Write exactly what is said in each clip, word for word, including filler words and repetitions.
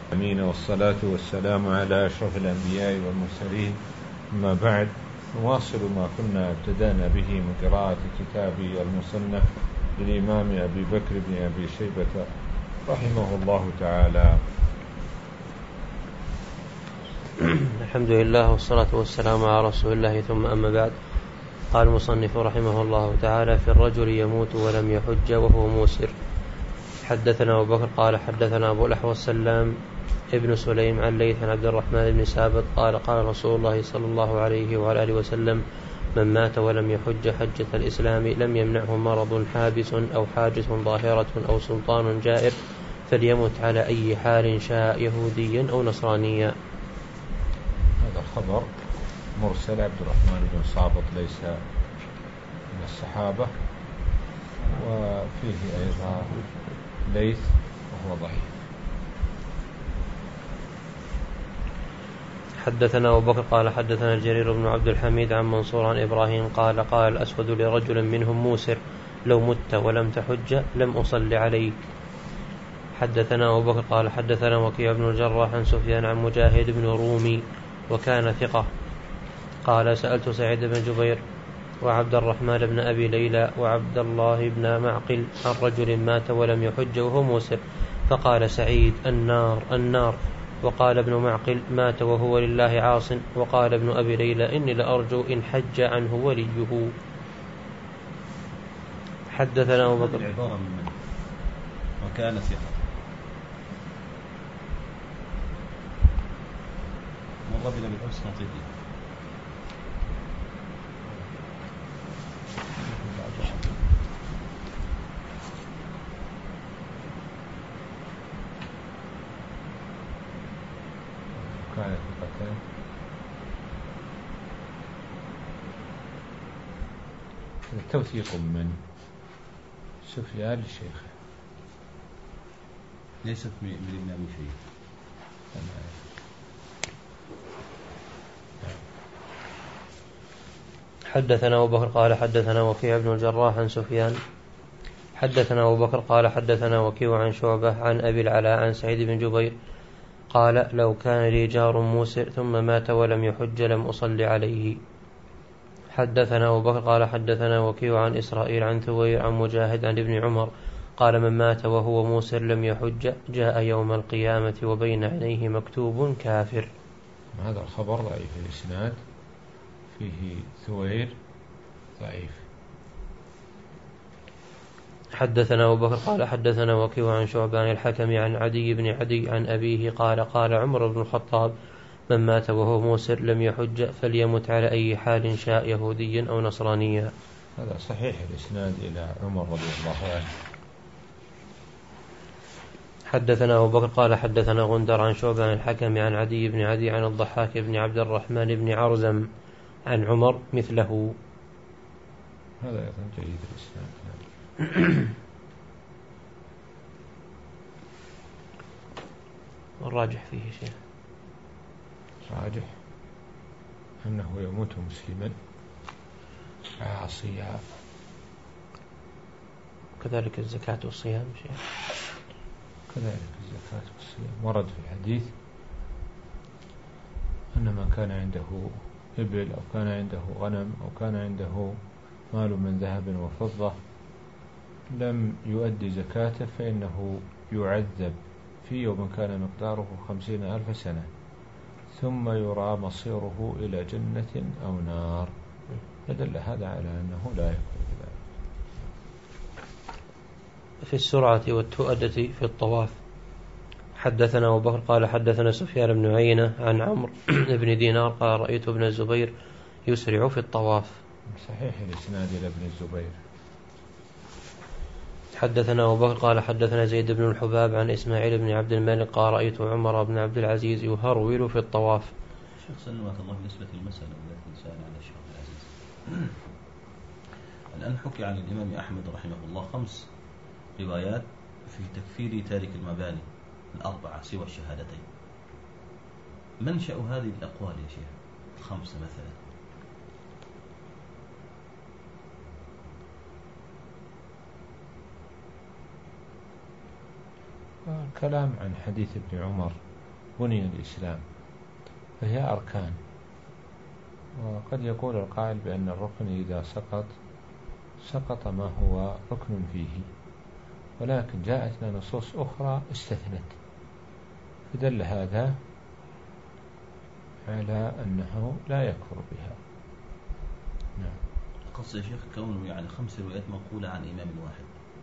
أمين، والصلاة والسلام على أشرف الأنبياء والمرسلين. أما بعد، نواصل ما كنا ابتدأنا به من قراءة كتاب المصنف للإمام أبي بكر بن أبي شيبة رحمه الله تعالى. الحمد لله والصلاة والسلام على رسول الله، ثم أما بعد. قال المصنف رحمه الله تعالى: في الرجل يموت ولم يحج وهو موسر. حدثنا أبو بكر قال حدثنا أبو الأحوص سلام ابن سليم عن ليث عن عبد الرحمن بن سابط قال قال رسول الله صلى الله عليه وعلى آله وسلم: من مات ولم يحج حجة الإسلام لم يمنعه مرض حابس أو حاجة ظاهرة أو سلطان جائر فليمت على أي حال شاء، يهوديا أو نصرانيا. هذا الخبر مرسل. عبد الرحمن بن سابط ليس من الصحابة، وفيه أيضا ليث وهو ضعيف. حدثنا أبو بكر قال حدثنا جرير بن عبد الحميد عن منصور عن إبراهيم قال قال الأسود لرجل منهم موسر: لو مت ولم تحج لم أصل عليك. حدثنا أبو بكر قال حدثنا وكيع بن الجراح عن سفيان عن مجاهد بن رومي وكان ثقة قال: سألت سعيد بن جبير وعبد الرحمن بن أبي ليلى وعبد الله بن معقل عن رجل مات ولم يحج وهو موسر، فقال سعيد: النار النار. وقال ابن معقل: مات وهو لله عاص. وقال ابن أبي ليلى: إني لأرجو إن حج عنه وليه. حدثنا أبو بكر العبارة من وكان ثقة مر بنا بالأمس نطيقي. كان ثقتين. التوثيق من سفيان الشيخ ليست من ابن أبي شيخ. حدثنا أبو بكر قال حدثنا وكيع بن الجراح عن سفيان حدثنا أبو بكر قال حدثنا وكيع عن شعبة عن أبي العلاء عن سعيد بن جبير قال: لو كان لي جار موسر ثم مات ولم يحج لم أصل عليه. حدثنا أبو بكر قال حدثنا وكيع عن إسرائيل عن ثوير عن مجاهد عن ابن عمر قال: من مات وهو موسر لم يحج جاء يوم القيامة وبين عينيه مكتوب كافر. هذا الخبر ضعيف الإسناد، فيه ثوير ضعيف. حدثنا أبو بكر قال حدثنا وكيع عن شعبة عن الحكم عن عدي بن عدي عن أبيه قال: قال عمر بن الخطاب: من مات وهو موسر لم يحج فليمت على أي حال شاء، يهوديا أو نصرانيا. هذا صحيح الإسناد إلى عمر رضي الله عنه. حدثنا أبو بكر قال حدثنا غندر عن شعبة عن الحكم عن عدي بن عدي عن الضحاك بن عبد الرحمن بن عرزم عن عمر مثله. هذا أيضا جيد الإسناد. الراجح فيه شيء راجح أنه يموت مسلما عاصيا. كذلك الزكاة والصيام شيء. كذلك الزكاة والصيام ورد في الحديث أن من كان عنده إبل أو كان عنده غنم أو كان عنده مال من ذهب وفضة لم يؤدي زكاته فإنه يعذب في يوم كان مقداره خمسين ألف سنة، ثم يرى مصيره إلى جنة أو نار. فدل هذا على أنه لا يكون ذلك. في السرعة والتؤدة في الطواف. حدثنا أبو بكر قال حدثنا سفيان بن عيينة عن عمرو بن دينار قال: رأيت ابن الزبير يسرع في الطواف. صحيح الإسناد إلى ابن الزبير. حدثنا أبو بكر قال حدثنا زيد بن الحباب عن إسماعيل بن عبد الملك قال: رأيت عمر بن عبد العزيز يهرول في الطواف. شيخ سلمك الله بالنسبة للمسألة التي سأل عنها الشيخ العزيز. الآن حكي عن الإمام أحمد رحمه الله خمس روايات في تكفير تارك المباني الأربعة سوى الشهادتين. منشأ هذه الأقوال يا شيخ الخمسة مثلا؟ الكلام عن حديث ابن عمر بني الإسلام، فهي أركان. وقد يقول القائل بأن الركن إذا سقط سقط ما هو ركن فيه، ولكن جاءتنا نصوص أخرى استثنت، فدل هذا على أنه لا يكفر بها. نعم. قصد يا شيخ كونه يعني خمس روايات منقولة عن إمام واحد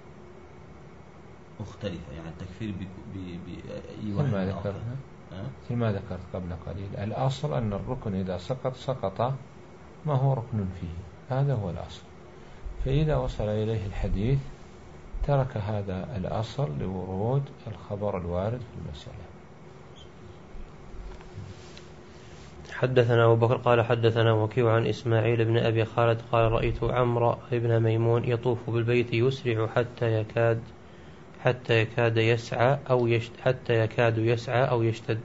مختلفة، يعني التكفير بأي واحد ما ذكرنا مثل ما ذكرت قبل قليل، الأصل أن الركن إذا سقط سقط ما هو ركن فيه، هذا هو الأصل. فإذا وصل إليه الحديث ترك هذا الأصل لورود الخبر الوارد في المسألة. حدثنا أبو بكر قال حدثنا وكيع عن إسماعيل بن أبي خالد قال رأيت عمرو بن ميمون يطوف بالبيت يسرع حتى يكاد حتى يكاد يسعى أو يشت حتى يكاد يسعى أو يشتد.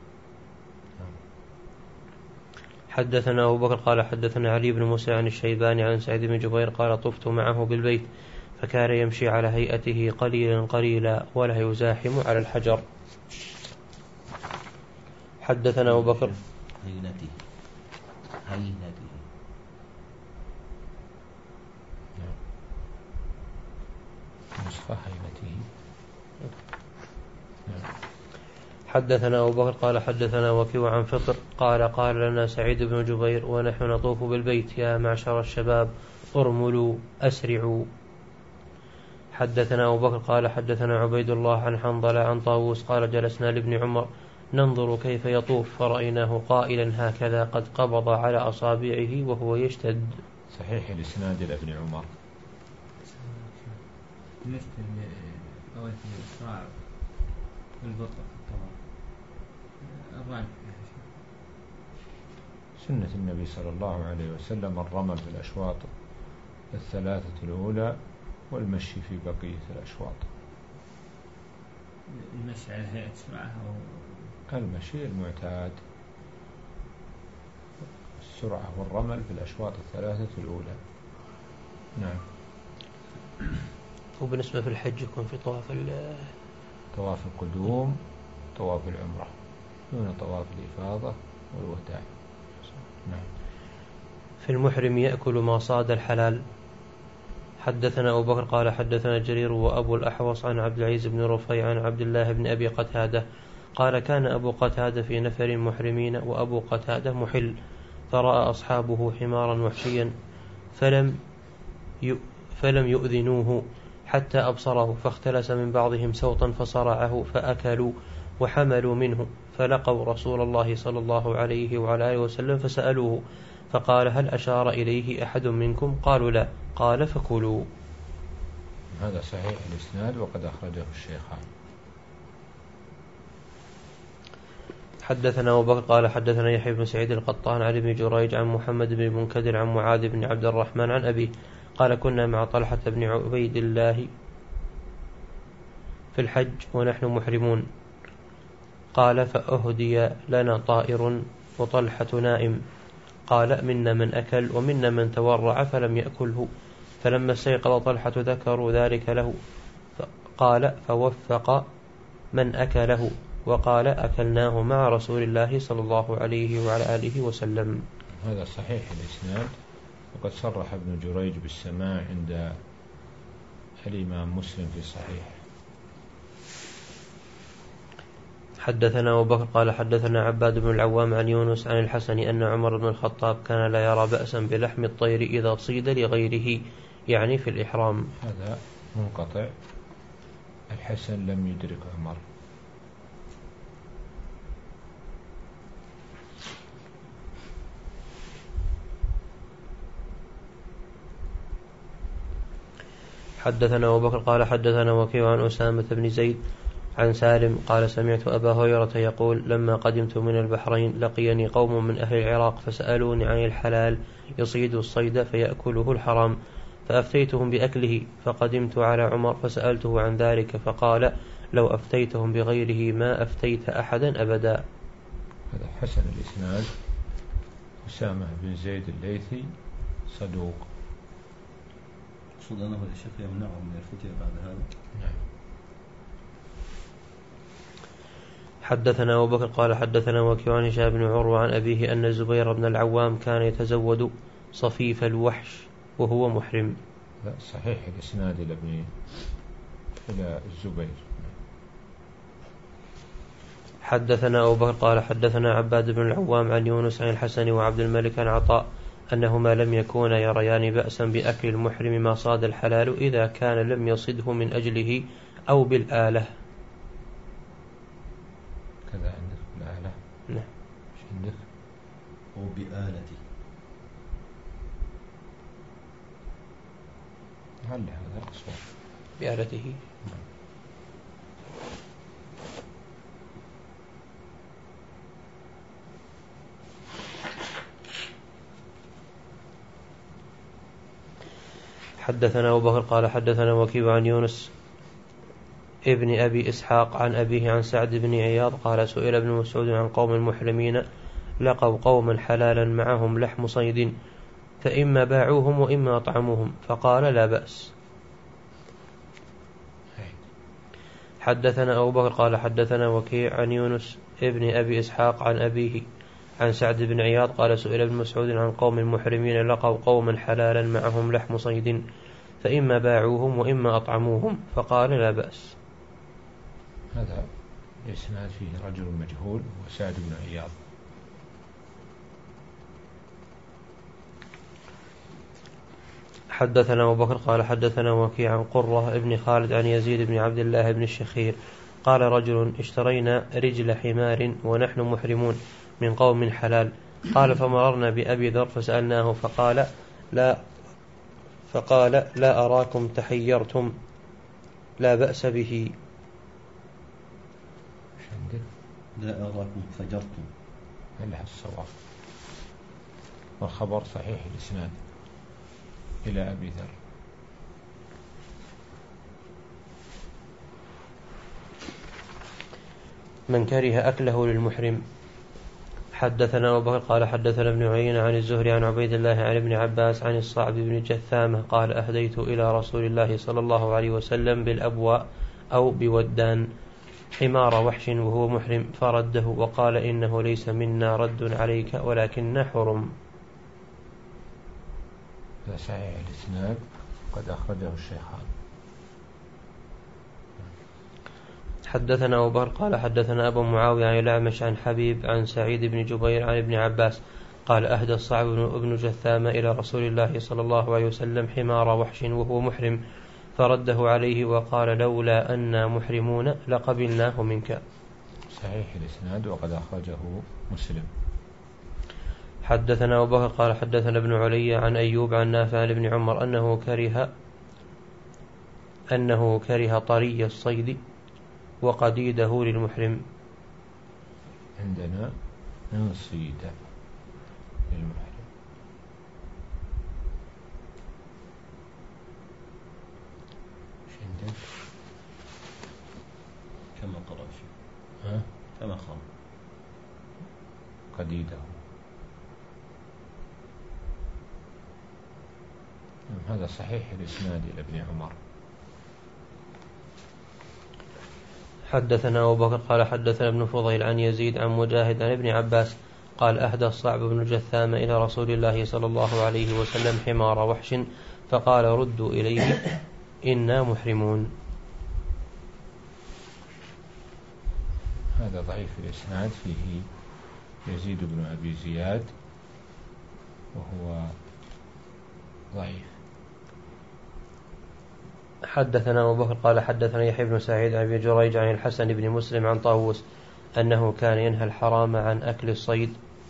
حدثنا أبو بكر قال حدثنا علي بن موسى عن الشيباني عن سعيد بن جبير قال طفت معه بالبيت فكان يمشي على هيئته قليلا قليلا ولا يزاحم على الحجر. حدثنا أبو بكر هينته هينته نصف هينته. حدثنا أبو بكر قال حدثنا وكيع عن فطر قال قال لنا سعيد بن جبير ونحن نطوف بالبيت يا معشر الشباب ارملوا أسرعوا. حدثنا أبو بكر قال حدثنا عبيد الله عن حنظلة عن طاووس قال جلسنا لابن عمر ننظر كيف يطوف فرأيناه قائلا هكذا قد قبض على أصابعه وهو يشتد. صحيح الإسناد لابن عمر. بالنسبة لفوائد الإسراع والبطء في الطواف الرمل سنة النبي صلى الله عليه وسلم الرمل في الأشواط الثلاثة الأولى والمشي في بقية الأشواط. المشي على هيئة سرعة أو المشي المعتاد، السرعة والرمل في الأشواط الثلاثة الأولى. نعم. وبالنسبة في الحج يكون في طواف طواف القدوم طواف العمرة دون طواف الإفاضة والوداع. نعم. في المحرم يأكل ما صاد الحلال. حدثنا أبو بكر قال حدثنا جرير وأبو الأحوص عن عبد العزيز بن رفيع عن عبد الله بن أبي قتادة قال كان أبو قتادة في نفر محرمين وأبو قتادة محل، فرأى أصحابه حمارا وحشيا فلم فلم يؤذنوه حتى أبصره، فاختلس من بعضهم سوطا فصرعه فأكلوا وحملوا منه، فلقوا رسول الله صلى الله عليه وعلى آله وسلم فسألوه فقال هل أشار إليه أحد منكم؟ قالوا لا، قال فكلوا. هذا صحيح الإسناد وقد أخرجه الشيخان. حدثنا أبو بكر قال حدثنا يحيى بن سعيد القطان عن ابن جريج عن محمد بن منكدر عن معاذ بن عبد الرحمن عن أبيه قال كنا مع طلحة بن عبيد الله في الحج ونحن محرمون، قال فأهدي لنا طائر وطلحة نائم، قال منا من أكل ومنا من تورع فلم يأكله، فلما استيقظ طلحة ذكروا ذلك له قال فوفق من أكله وقال أكلناه مع رسول الله صلى الله عليه وعلى آله وسلم. هذا صحيح الإسناد وقد صرح ابن جريج بالسماع عند الإمام مسلم في صحيح. حدثنا أبو بكر قال حدثنا عباد بن العوام عن يونس عن الحسن أن عمر بن الخطاب كان لا يرى بأسا بلحم الطير إذا صيد لغيره، يعني في الإحرام. هذا منقطع، الحسن لم يدرك عمر. حدثنا أبو بكر قال حدثنا وكيع عن أسامة بن زيد عن سالم قال سمعت أبا هريرة يقول لما قدمت من البحرين لقيني قوم من أهل العراق فسألوني عن الحلال يصيد الصيد فيأكله الحرام، فأفتيتهم بأكله، فقدمت على عمر فسألته عن ذلك فقال لو أفتيتهم بغيره ما أفتيت أحدا أبدا. هذا حسن الإسناد. أسامة بن زيد الليثي صدوق. أقصد أنه الشيخ يمنعهم من الفتية بعد هذا. نعم. حدثنا أبو بكر قال حدثنا وكيع عن هشام بن عروة عن أبيه أن الزبير بن العوام كان يتزود صفيف الوحش وهو محرم. لا صحيح الإسناد إلى ابن إلى الزبير. حدثنا أبو بكر قال حدثنا عباد بن العوام عن يونس عن الحسن وعبد الملك عن عطاء أنهما لم يكونا يريان بأسا بأكل المحرم ما صاد الحلال إذا كان لم يصده من أجله أو بالآلة. كذا عندك بالآلة؟ نعم. ايش عندك؟ أو بآلتي. هل هذا أصوات بآلته. حدثنا أبو بكر قال حدثنا وكيع عن يونس ابن أبي إسحاق عن أبيه عن سعد بن عياض قال سئل ابن مسعود عن قوم محرمين لقوا قوما حلالا معهم لحم صيد فإما باعوهم وإما أطعموهم فقال لا بأس. حدثنا أبو بكر قال حدثنا وكيع عن يونس ابن أبي إسحاق عن أبيه عن سعد بن عياض قال سئل ابن مسعود عن قوم محرمين لقوا قوما حلالا معهم لحم صيد فإما باعوهم وإما أطعموهم فقال لا بأس. هذا الإسناد فيه رجل مجهول وسعد بن عياض. حدثنا أبو بكر قال حدثنا وكيع عن قرة ابن خالد عن يزيد بن عبد الله بن الشخير قال رجل اشترينا رجل حمار ونحن محرمون من قوم حلال قال فمررنا بأبي ذر فسألناه فقال لا فقال لا أراكم تحيرتم لا بأس به. لا أراكم فجرتم. هل الصواب والخبر صحيح الإسناد إلى أبي ذر. من كره أكله للمحرم. حدثنا أبو بكر قال حدثنا ابن عيينة عن الزهري عن عبيد الله عن ابن عباس عن الصعب بن جثامة قال أهديت إلى رسول الله صلى الله عليه وسلم بالأبواء أو بودان حمار وحش وهو محرم فرده وقال إنه ليس منا رد عليك ولكن حرم. هذا صحيح الإسناد قد أخرجه الشيخان. حدثنا أبو بكر قال حدثنا أبو معاوية عن الأعمش عن حبيب عن سعيد بن جبير عن ابن عباس قال أهدى الصعب بن جثامة إلى رسول الله صلى الله عليه وسلم حمار وحش وهو محرم فرده عليه وقال لولا أننا محرمون لقبلناه منك. صحيح الإسناد وقد أخرجه مسلم. حدثنا أبو بكر قال حدثنا ابن علي عن أيوب عن نافع عن ابن عمر أنه كره أنه كره طري الصيد وقديده للمحرم. عندنا انصيد للمحرم. ايش عندك؟ كما قرأ شيء. ها؟ كما قرأ قديده. هذا صحيح الإسناد إلى ابن عمر. حدثنا أبو بكر قال حدثنا ابن فضيل عن يزيد عن مجاهد عن ابن عباس قال أهدى الصعب بن جثامة إلى رسول الله صلى الله عليه وسلم حمار وحش فقال ردوا إليه إنا محرمون. هذا ضعيف الإسناد فيه يزيد بن أبي زياد وهو ضعيف. حدثنا أبو بكر قال حدثنا يحيى بن سعيد عن ابي جريج عن الحسن بن مسلم عن طاووس أنه كان ينهى الحرام عن أكل الصيد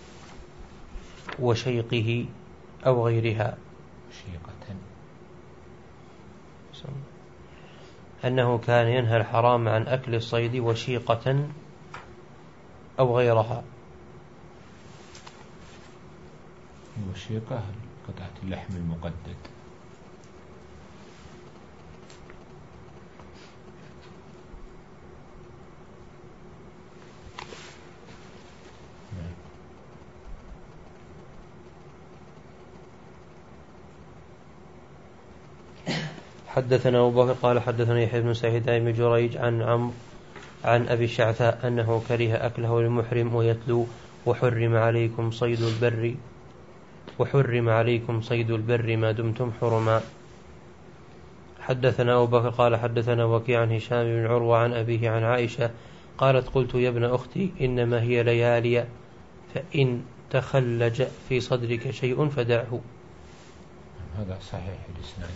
وشيقه أو غيرها. شيقة. أنه كان ينهى الحرام عن أكل الصيد وشيقة أو غيرها. وشيقة قطعة اللحم المقدد. حدثنا أبو بكر قال حدثنا يحيى بن سعيد عن ابن جريج عن عمرو عن أبي الشعثاء أنه كره أكله للمحرم ويتلو وحرم عليكم صيد البر وحرم عليكم صيد البر ما دمتم حرما. حدثنا أبو بكر قال حدثنا وكيع عن هشام بن عروة عن أبيه عن عائشة قالت قلت يا ابن أختي إنما هي ليالي فإن تخلج في صدرك شيء فدعه. هذا صحيح الإسناد.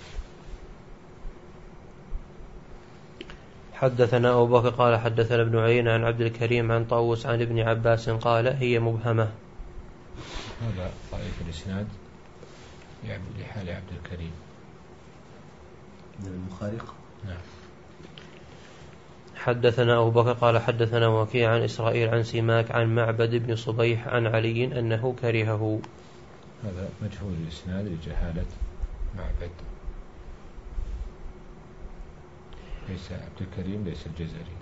حدثنا أبو بكر قال حدثنا ابن عيينة عن عبد الكريم عن طاووس عن ابن عباس قال هي مبهمة. هذا ضعيف الإسناد يعبد لحال عبد الكريم من المخارق. نعم. حدثنا أبو بكر قال حدثنا وكيع عن إسرائيل عن سماك عن معبد بن صبيح عن علي أنه كرهه. هذا مجهول الإسناد لجهالة معبد، ليس عبد الكريم ليس الجزري.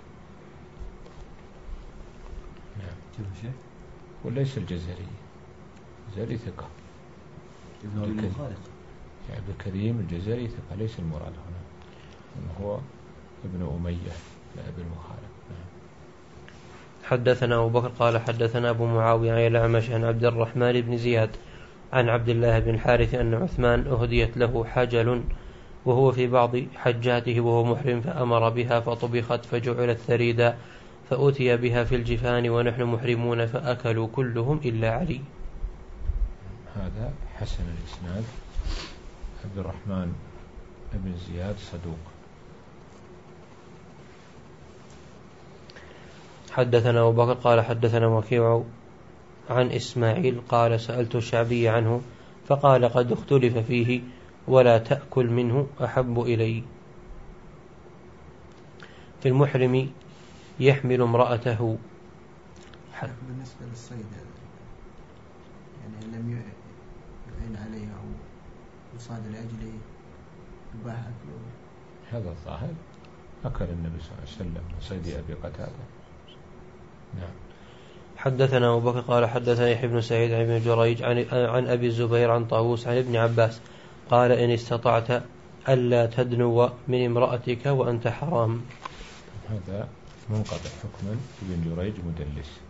نعم. كيف شيء؟ وليس الجزري، الجزري ثقة. ابن المخارق. عبد الكريم الجزري ثقة، ليس المراد هنا أنه هو ابن أمية لا ابن المخارق. نعم. حدثنا أبو بكر قال حدثنا أبو معاوية عن الأعمش عن عبد الرحمن بن زياد عن عبد الله بن الحارث أن عثمان أهديت له حجل وهو في بعض حجاته وهو محرم فأمر بها فطبخت فجعلت ثريدا فأتي بها في الجفان ونحن محرمون فأكلوا كلهم إلا علي. هذا حسن الإسناد. عبد الرحمن بن زياد صدوق. حدثنا أبو بكر قال حدثنا وكيع عن إسماعيل قال سألت الشعبي عنه فقال قد اختلف فيه ولا تأكل منه أحب إلي. في المحرم يحمل امرأته. بالنسبة للصيد يعني لم يعين عليه أو يصاد لأجله يباح أكله. هذا الظاهر أكل النبي صلى الله عليه وسلم من صيد أبي قتادة. نعم. حدثنا أبو بكر قال حدثنا يحيى بن سعيد عن ابن جريج عن, عن أبي الزبير عن طاووس عن ابن عباس قال إن استطعت ألا تدنو من امرأتك وأنت حرام. هذا منقطع حكما، ابن جريج مدلس.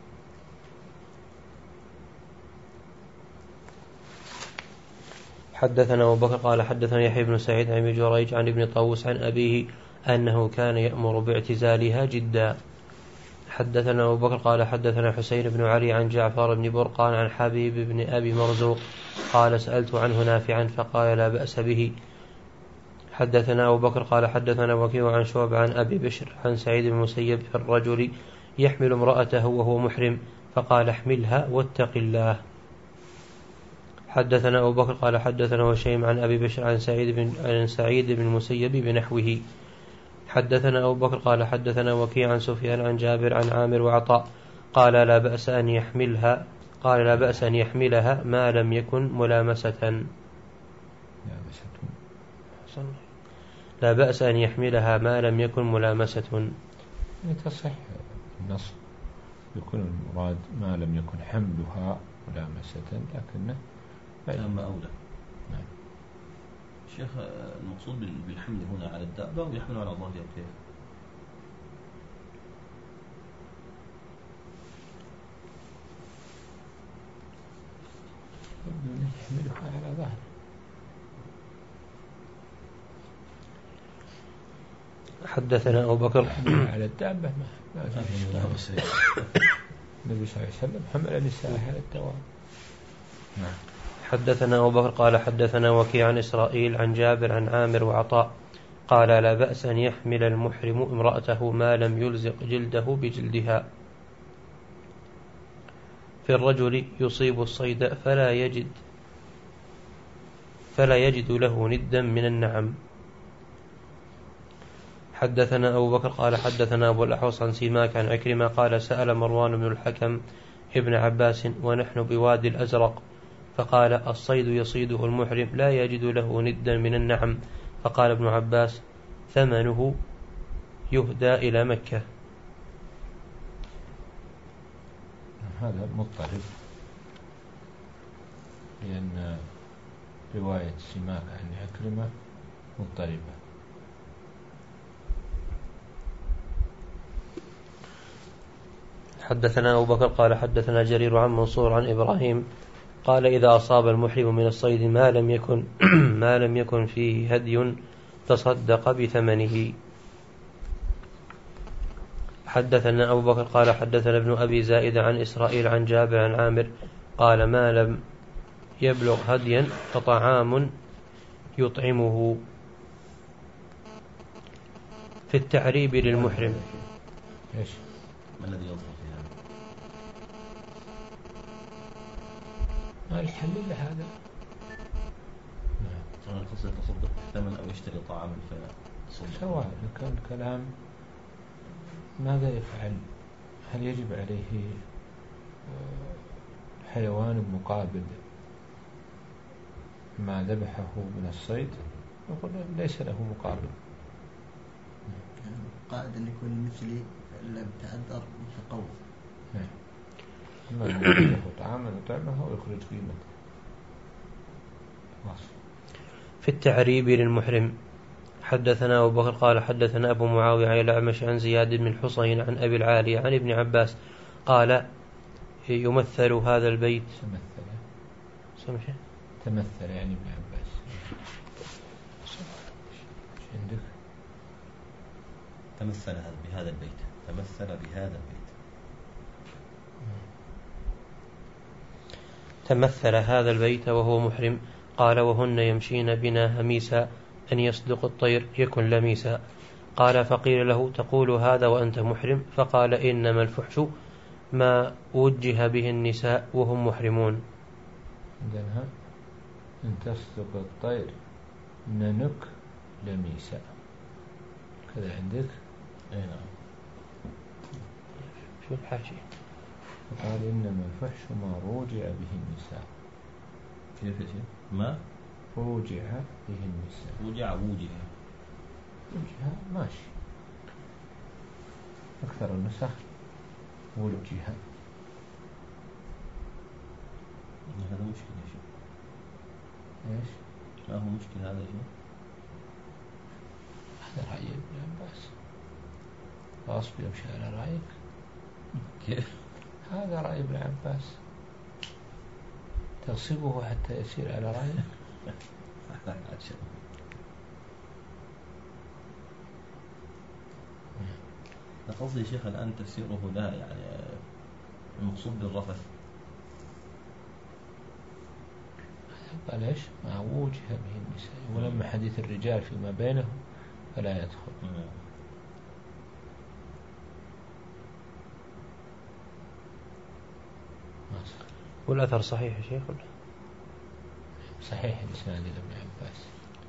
حدثنا أبو بكر قال حدثنا يحيى بن سعيد عن ابن جريج عن ابن طاووس عن أبيه أنه كان يأمر باعتزالها جدا. حدثنا أبو بكر قال حدثنا حسين بن علي عن جعفر بن برقان عن حبيب بن أبي مرزوق قال سألت عنه نافعا فقال لا بأس به. حدثنا أبو بكر قال حدثنا وكيع عن شعب عن أبي بشر عن سعيد بن المسيب في الرجل يحمل امرأته وهو محرم فقال احملها واتق الله. حدثنا أبو بكر قال حدثنا وشيم عن أبي بشر عن سعيد بن, عن سعيد بن المسيب بنحوه. حدثنا أبو بكر قال حدثنا وكيع عن سفيان عن جابر عن عامر وعطاء قال لا بأس أن يحملها قال لا بأس أن يحملها ما لم يكن ملامسة. لا بأس أن يحملها ما لم يكن ملامسة. تصح النص يكون المراد ما لم يكن حملها ملامسة، لكنه أما أولى. نعم. شيخ المقصود بالحمل هنا على الدابة أو يحمل على ظهره كيف؟ يحملها على ظهره. حدثنا أبو بكر على الدابة ما النبي صلى الله عليه وسلم حمل النساء على الدواب. نعم. حدثنا أبو بكر قال حدثنا وكيع عن إسرائيل عن جابر عن عامر وعطاء قال لا بأس أن يحمل المحرم امرأته ما لم يلزق جلده بجلدها. في الرجل يصيب الصيد فلا يجد فلا يجد له ندا من النعم. حدثنا أبو بكر قال حدثنا أبو الأحوص عن سماك عن عكرمة قال سأل مروان بن الحكم ابن عباس ونحن بوادي الأزرق فقال الصيد يصيده المحرم لا يجد له ندا من النعم. فقال ابن عباس ثمنه يهدى إلى مكة. هذا مضطرب لأن رواية سماك عن عكرمة مضطربة. حدثنا أبو بكر قال حدثنا جرير عن منصور عن إبراهيم قال إذا أصاب المحرم من الصيد ما لم يكن ما لم يكن فيه هدي تصدق بثمنه. حدثنا أبو بكر قال حدثنا ابن أبي زائد عن إسرائيل عن جابر عن عامر قال ما لم يبلغ هديا فطعام يطعمه. في التعريب للمحرم. ايش؟ ما الذي يظهر في هذا؟ ما الحل إلا هذا. نعم. قصة تصدق ثمن أو يشتري طعاما فتصدق. سواء كان كلام ماذا يفعل؟ هل يجب عليه حيوان مقابل ما ذبحه من الصيد؟ يقول ليس له مقابل. قائد أن يكون مثلي إلا بتعذر متقوى. ما له طعاما يطعمه ويخرج قيمته. في التعريب للمحرم. حدثنا أبو بكر قال حدثنا أبو معاوية عن الأعمش عن زياد بن الحصين عن أبي العالية عن ابن عباس قال يمثل هذا البيت تمثل تمثل يعني ابن عباس. عندك تمثل بهذا البيت تمثل بهذا البيت تمثل هذا البيت وهو محرم. قال وهن يمشين بنا هميسا أن يصدق الطير يكن لميسا. قال فقيل له تقول هذا وأنت محرم؟ فقال إنما الفحش ما وجه به النساء وهم محرمون. عندنا أن تصدق الطير ننك لميسا كذا عندك. أي نعم. شو الحاشية؟ قال إنما الفحش ما روجع به النساء. كيف يا شيخ؟ ما روجع به النساء. وجع وجه وجه ماشي. أكثر النسخ وجه. هذا مشكلة يا شيخ. إيش؟ ما هو مشكلة هذا يا شيخ؟ هذا رأي ابن عباس. غصب يمشي على رأيك. كيف؟ هذا رأي ابن عباس. تغصبه حتى يسير على رأيك. قصدي شيخ الآن تفسيره لها يعني المقصود بالرفث. قال إيش؟ ما وجه به النساء ولما حديث الرجال فيما بينهم فلا يدخل. والأثر صحيح يا شيخ؟ صحيح الإسناد لابن عباس.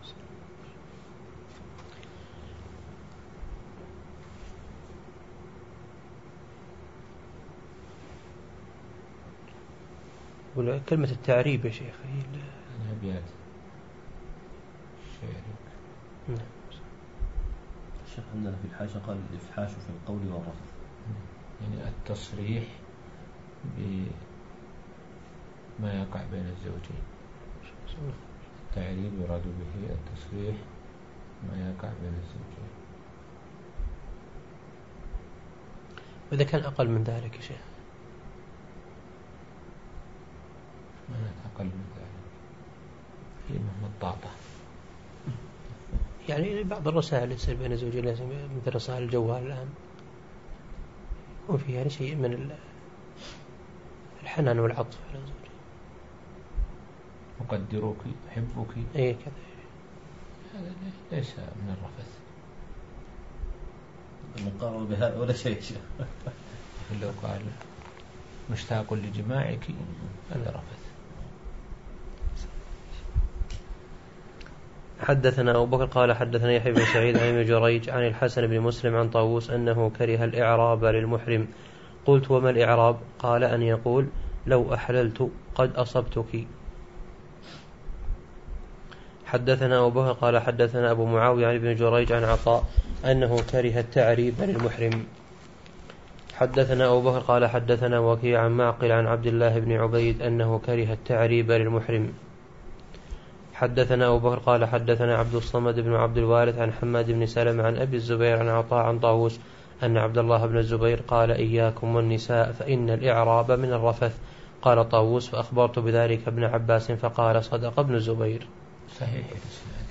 ولا كلمة التعريب يا شيخ هي الأبيات الشعر. نعم. الشيخ عندنا في الحاشة قال الإفحاش في القول والرفض يعني التصريح بما يقع بين الزوجين. التعريب يراد به التصريح ما يقع بين الزوجين. وإذا كان أقل من ذلك يا شيخ؟ ما أقل من ذلك هي مطاطة. يعني بعض الرسائل يصير بين الزوجين مثل رسائل الجوال الآن وفيها يعني شيء من الحنان والعطف على الزوج. أقدرك أحبك أي كذا. هذا ليس من الرفث. المقارنة بهذا ولا شيء. لو قال مشتاق لجماعك هذا رفث. حدثنا أبو بكر قال حدثنا يحيى بن سعيد عن ابن جريج عن الحسن بن مسلم عن طاووس أنه كره الإعراب للمحرم. قلت وما الإعراب؟ قال أن يقول لو أحللت قد أصبتك. حدثنا أبو بكر قال حدثنا أبو معاوية عن ابن جريج عن عطاء أنه كره التعريب للمحرم. حدثنا أبو بكر قال حدثنا وكيع عن معقل عن عبد الله بن عبيد أنه كره التعريب للمحرم. حدثنا أبو بكر قال حدثنا عبد الصمد بن عبد الوارث عن حماد بن سلمة عن أبي الزبير عن عطاء عن طاووس أن عبد الله بن الزبير قال إياكم والنساء فإن الإعراب من الرفث. قال طاووس فأخبرت بذلك ابن عباس فقال صدق ابن الزبير. صحيح الإسناد.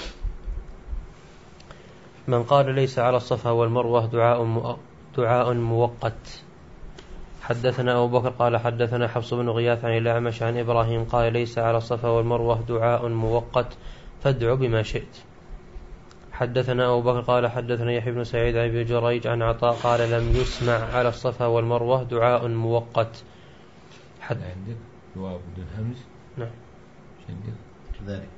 من قال ليس على الصفا والمروة دعاء دعاء موقت. حدثنا أبو بكر قال حدثنا حفص بن غياث عن الأعمش عن إبراهيم قال ليس على الصفا والمروة دعاء موقت فادع بما شئت. حدثنا أبو بكر قال حدثنا يحيى بن سعيد عن ابن جريج عن عطاء قال لم يسمع على الصفا والمروة دعاء موقت. حد عندك دعاء بدون همز؟ نعم ذلك.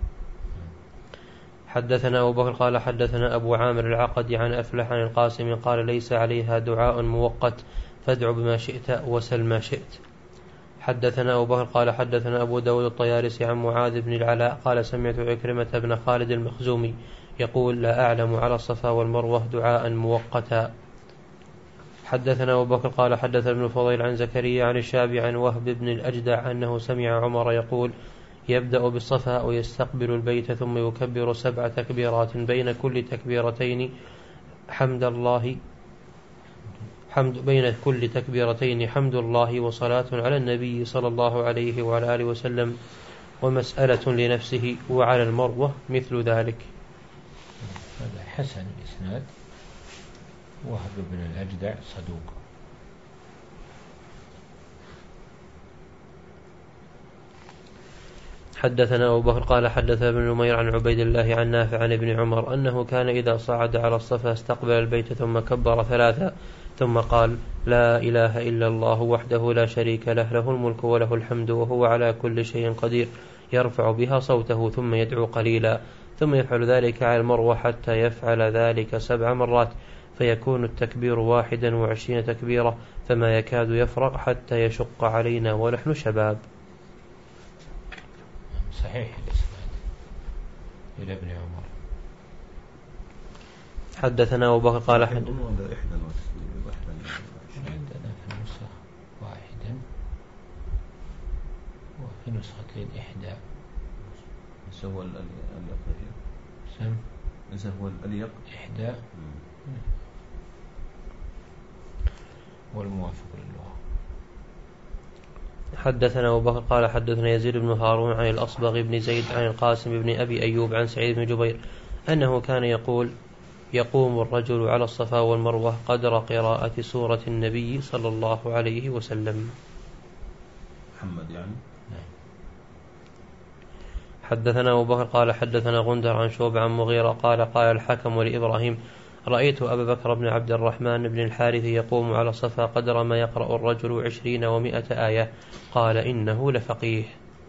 حدثنا أبو بكر قال حدثنا أبو عامر العقدي عن أفلح عن القاسم قال ليس عليها دعاء موقت فادع بما شئت وسل ما شئت. حدثنا أبو بكر قال حدثنا أبو داود الطيالسي عن معاذ بن العلاء قال سمعت عكرمة بن خالد المخزومي يقول لا أعلم على الصفا والمروة دعاء موقتا. حدثنا أبو بكر قال حدثنا ابن فضيل عن زكريا عن الشعبي عن وهب بن الأجدع أنه سمع عمر يقول يبدأ بالصفا ويستقبل البيت ثم يكبر سبع تكبيرات بين كل تكبيرتين حمد الله حمد بين كل تكبيرتين حمد الله وصلاة على النبي صلى الله عليه وعلى آله وسلم ومسألة لنفسه وعلى المروة مثل ذلك. هذا حسن الإسناد. وهب بن الأجدع صدوق. حدثنا أبو بكر قال حدثنا ابن نمير عن عبيد الله عن نافع عن ابن عمر أنه كان إذا صعد على الصفا استقبل البيت ثم كبر ثلاثا ثم قال لا إله إلا الله وحده لا شريك له له الملك وله الحمد وهو على كل شيء قدير يرفع بها صوته ثم يدعو قليلا ثم يفعل ذلك على المروة حتى يفعل ذلك سبع مرات فيكون التكبير واحدا وعشرين تكبيرة فما يكاد يفرق حتى يشق علينا ونحن شباب. صحيح الإسناد إلى ابن عمر. حدثنا أبو بكر قال حدثنا عندنا في النسخ واحدا وفي نسختين إحدى. سوى الأليق سم سوى الأليق إحدى والموافق للغة. حدثنا أبو بكر قال حدثنا يزيد بن هارون عن الأصبغ بن زيد عن القاسم بن أبي أيوب عن سعيد بن جبير أنه كان يقول يقوم الرجل على الصفا والمروة قدر قراءة سورة النبي صلى الله عليه وسلم. محمد يعني. حدثنا أبو بكر قال حدثنا غندر عن شعب عن مغيرة قال قال الحكم لإبراهيم رأيت أبا بكر بن عبد الرحمن بن الحارث يقوم على الصفا قدر ما يقرأ الرجل عشرين ومائة آية قال إنه لفقيه.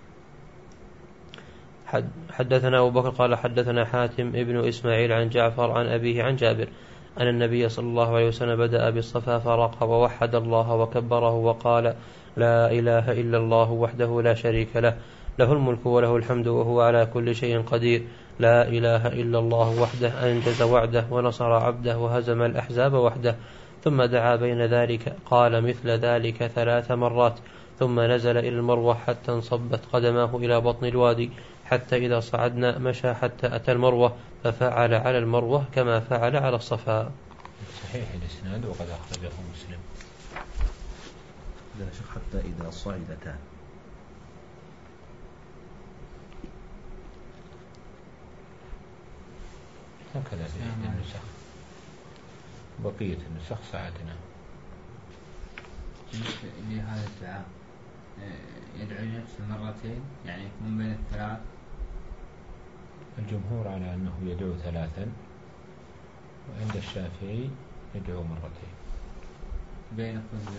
حدثنا أبو بكر قال حدثنا حاتم ابن إسماعيل عن جعفر عن أبيه عن جابر أن النبي صلى الله عليه وسلم بدأ بالصفا فرق ووحد الله وكبره وقال لا إله إلا الله وحده لا شريك له له الملك وله الحمد وهو على كل شيء قدير لا إله إلا الله وحده أنجز وعده ونصر عبده وهزم الأحزاب وحده. ثم دعا بين ذلك قال مثل ذلك ثلاث مرات ثم نزل إلى المروة حتى انصبت قدماه إلى بطن الوادي حتى إذا صعدنا مشى حتى أتى المروة ففعل على المروة كما فعل على الصفا. صحيح الإسناد وقد أخرجه مسلم. لا شك حتى إذا صعدتا. هكذا في النسخ. بقية النسخ ساعدنا. لهذا الدعاء يدعو نفسه مرتين يعني يكون بين الثلاث. الجمهور على أنه يدعو ثلاثا وعند الشافعي يدعو مرتين. بين كل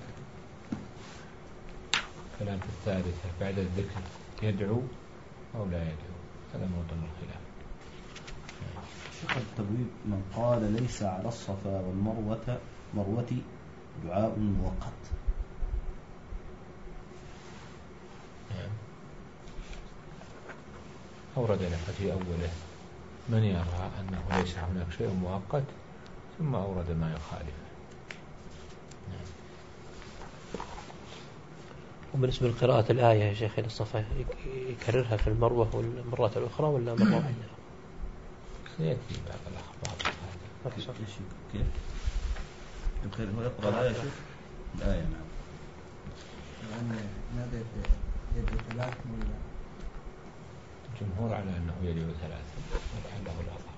كلام في الثالثة بعد الذكر يدعو أو لا يدعو هذا موضوع الخلاف. شيخ التبويب من قال ليس على الصفا والمروة مروة دعاء مؤقت. نعم. أورد لك في أوله من يرى أنه ليس هناك شيء مؤقت ثم أورد ما يخالف. نعم. وبالنسبة لقراءة الآية يا شيخ الصفا يكررها في المروة والمرات الأخرى ولا مرة واحدة؟ سيأتي بعض الأخبار. كيف؟ يمكن هو يقرأ الآية شوف الآية. نعم. لأن ماذا يد ثلاث ولا الجمهور على أنه يلي ثلاثة ولعله الأظهر.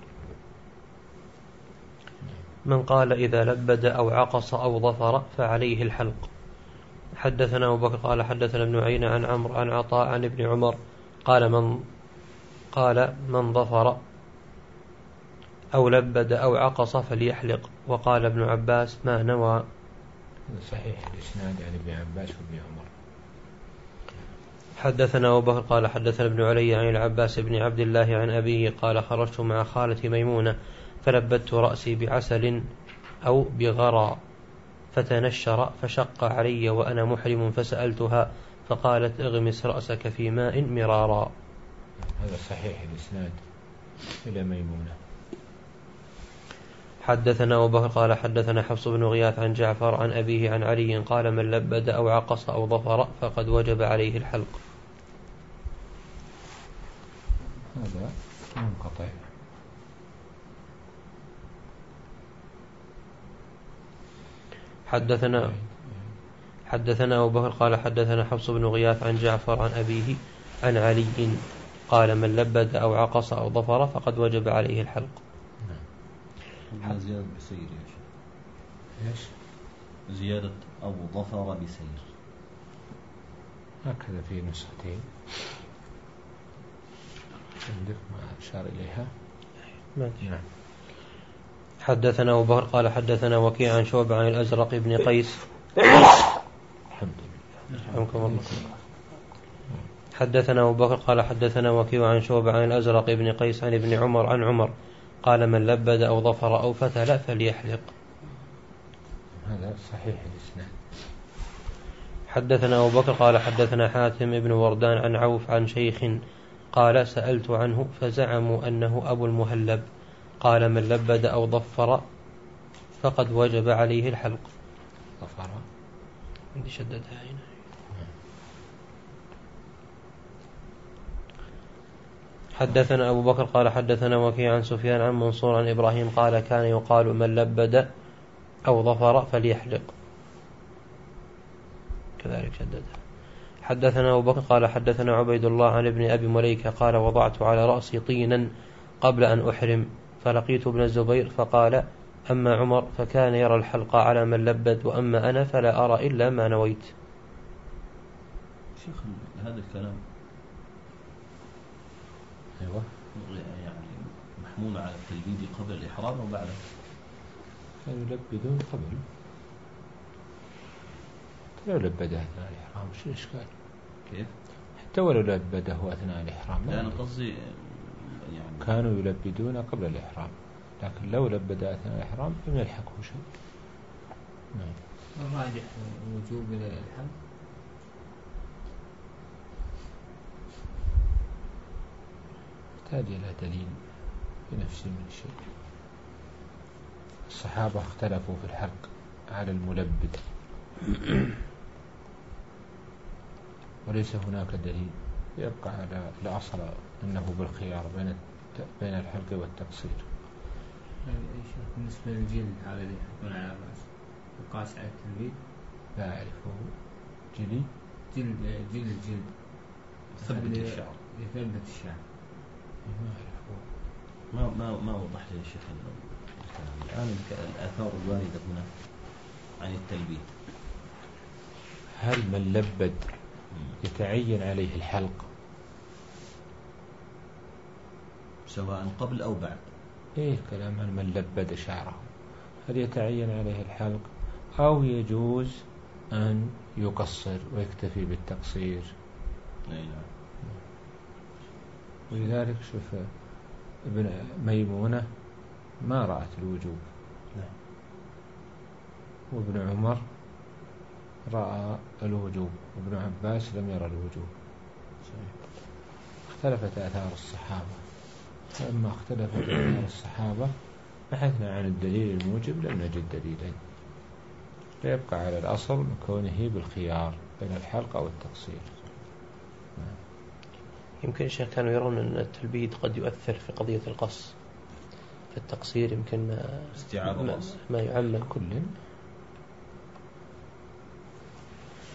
من قال إذا لبد أو عقص أو ظفر فعليه الحلق. حدثنا أبو بكر قال حدثنا ابن عيينة عن عمرو عن عطاء عن ابن عمر قال من قال من ظفر أو لبد أو عقص فليحلق. وقال ابن عباس ما نوى. صحيح الإسناد عن ابن عباس وابن عمر. حدثنا أبو بكر قال حدثنا ابن علي عن العباس بن عبد الله عن أبيه قال خرجت مع خالة ميمونة فلبدت رأسي بعسل أو بغرى فتنشر فشق علي وأنا محرم فسألتها فقالت اغمس رأسك في ماء مرارا. هذا صحيح الإسناد إلى ميمونة. حدثنا أبو بكر قال حدثنا حفص بن غياث عن جعفر عن أبيه عن علي قال من لبد أو عقص أو ظفر فقد وجب عليه الحلق. هذا منقطع. حدثنا حدثنا أبو بكر قال حدثنا حفص بن غياث عن جعفر عن أبيه عن علي قال من لبد أو عقص أو ظفر فقد وجب عليه الحلق. نعم. زيادة بسير يا شيخ. إيش؟ زيادة أو ظفر بسير هكذا في نسختين. عندك ما أشار إليها. نعم. حدثنا أبو بكر قال حدثنا وكيع عن شعبة عن الأزرق بن قيس. الحمد لله. حدثنا أبو بكر قال حدثنا وكيع عن شعبة عن الأزرق بن قيس عن ابن عمر عن عمر قال من لبد أو ظفر أو فتل فليحلق. هذا صحيح الإسناد. حدثنا أبو بكر قال حدثنا حاتم بن وردان عن عوف عن شيخ قال سألت عنه فزعموا أنه أبو المهلب قال من لبد أو ظفر فقد وجب عليه الحلق. ظفر عندي شددها هنا. حدثنا أبو بكر قال حدثنا وكيع عن سفيان عن منصور عن إبراهيم قال كان يقال من لبد أو ظفر فليحلق كذلك شددها. حدثنا أبو بكر قال حدثنا عبيد الله عن ابن أبي مليكة قال وضعت على رأسي طينا قبل أن أحرم فلقيت ابن الزبير فقال أما عمر فكان يرى الحلق على من لبد وأما أنا فلا أرى إلا ما نويت. شيخ هذا الكلام أيوة يعني محمول على التلبيد قبل الإحرام أو بعده؟ كانوا يلبدون قبل. لو لبده أثناء الإحرام شو الإشكال؟ كيف؟ حتى ولو لبده أثناء الإحرام. لا أنا قصدي يعني كانوا يلبدون قبل الإحرام لكن لو لبد أثناء الإحرام لم يلحقه شيء. نعم. الراجح وجوب الحلق. يحتاج إلى دليل بنفس من شيء. الصحابة اختلفوا في الحلق على الملبد وليس هناك دليل. يبقى على الأصل أنه بالخيار بين بين الحلق والتقصير. بالنسبة للجلد هذا اللي يحطون على الرأس القاس على التلبيد لا أعرفه. جلي جلد جلد جلد ثبت الشعر يثبت الشعر ما أعرفه. ما ما ما وضح لي الشيخ الآن الآثار الواردة هنا عن التلبيد. هل من لبد يتعين عليه الحلق سواء قبل أو بعد؟ إيه كلام عن من لبد شعره هل يتعين عليه الحلق أو يجوز أن يقصر ويكتفي بالتقصير؟ أي نعم. ولذلك شوف ابن ميمونة ما رأت الوجوب نعم. وابن عمر رأى الوجوب وابن عباس لم يرى الوجوب. اختلفت آثار الصحابة فلما اختلفت آثار الصحابة بحثنا عن الدليل الموجب لم نجد دليلين فيبقى على الأصل من كونه بالخيار بين الحلق أو التقصير. يمكن الشيخ كانوا يرون أن التلبيد قد يؤثر في قضية القص في التقصير يمكن ما استيعاب ما, القص ما يعمل كل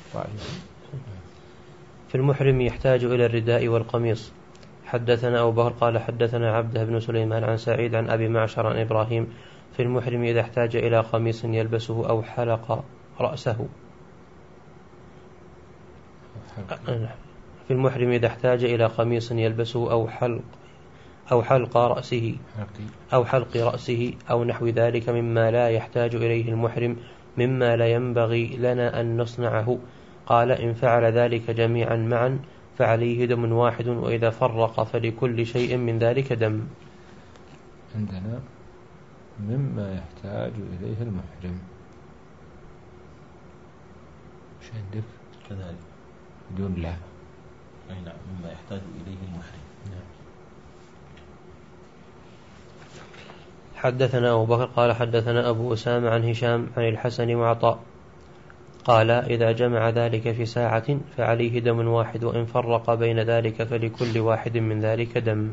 في المحرم يحتاج إلى الرداء والقميص. حدثنا أبو بكر قال حدثنا عبده بن سليمان عن سعيد عن أبي معشر عن إبراهيم في المحرم إذا احتاج إلى قميص يلبسه أو حلق رأسه في المحرم إذا احتاج إلى قميص يلبسه أو حلق أو حلق رأسه أو حلق رأسه أو نحو ذلك مما لا يحتاج إليه المحرم مما لا ينبغي لنا أن نصنعه. قال إن فعل ذلك جميعا معا فعليه دم واحد وإذا فرق فلكل شيء من ذلك دم. عندنا مما يحتاج إليه المحرم مش عندك كذلك بدون لا أي نعم مما يحتاج إليه المحرم. نعم. حدثنا أبو بكر قال حدثنا أبو أسامة عن هشام عن الحسن وعطاء قال إذا جمع ذلك في ساعة فعليه دم واحد وإن فرق بين ذلك فلكل واحد من ذلك دم.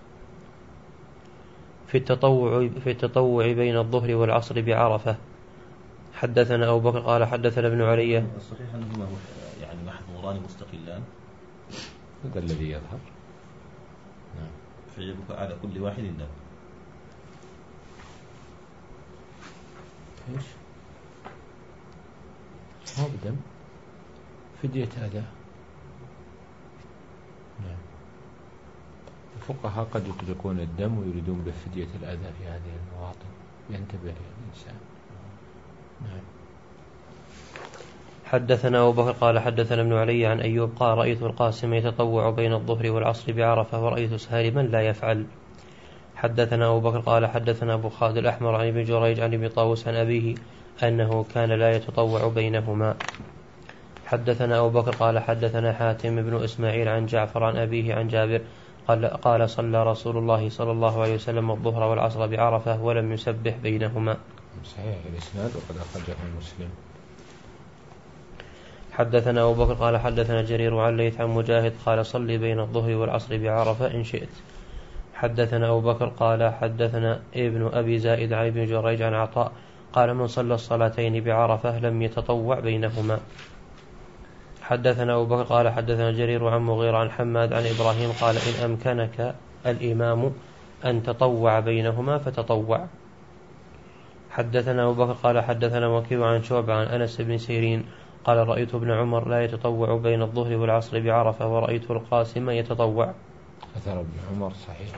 في التطوع, في التطوع بين الظهر والعصر بعرفة. حدثنا أبو بكر قال حدثنا ابن علي. الصحيح أنهما يعني محظوران مستقلان هذا الذي يظهر. نعم. فيجب على كل واحد دم. إيش؟ هو بدم فدية أداء. نعم. الفقهاء قد يطلقون الدم ويريدون بفدية الأذى في هذه المواطن ينتبه الإنسان. نعم. حدثنا أبو بكر قال حدثنا ابن علي عن أيوب قال رأيت القاسم يتطوع بين الظهر والعصر بعرفة ورأيت سالما لا يفعل. حدثنا أبو بكر قال حدثنا أبو خالد الأحمر عن ابن جريج عن ابن طاووس عن أبيه أنه كان لا يتطوع بينهما. حدثنا أبو بكر قال حدثنا حاتم بن إسماعيل عن جعفر عن أبيه عن جابر قال, قال صلى رسول الله صلى الله عليه وسلم الظهر والعصر بعرفة ولم يسبح بينهما. صحيح الإسناد وقد أخرجه مسلم. حدثنا أبو بكر قال حدثنا جرير عن ليث عن مجاهد قال صلي بين الظهر والعصر بعرفة إن شئت. حدثنا أبو بكر قال حدثنا ابن أبي زائد عن ابن جريج عن عطاء قال من صلى الصلاتين بعرفة لم يتطوع بينهما. حدثنا أبو بكر قال حدثنا جرير عن مغير عن حماد عن إبراهيم قال إن أمكنك الإمام أن تطوع بينهما فتطوع. حدثنا أبو بكر قال حدثنا وكيع عن شعبة عن أنس بن سيرين قال رأيت ابن عمر لا يتطوع بين الظهر والعصر بعرفة ورأيت القاسم يتطوع. أثر ابن عمر صحيح.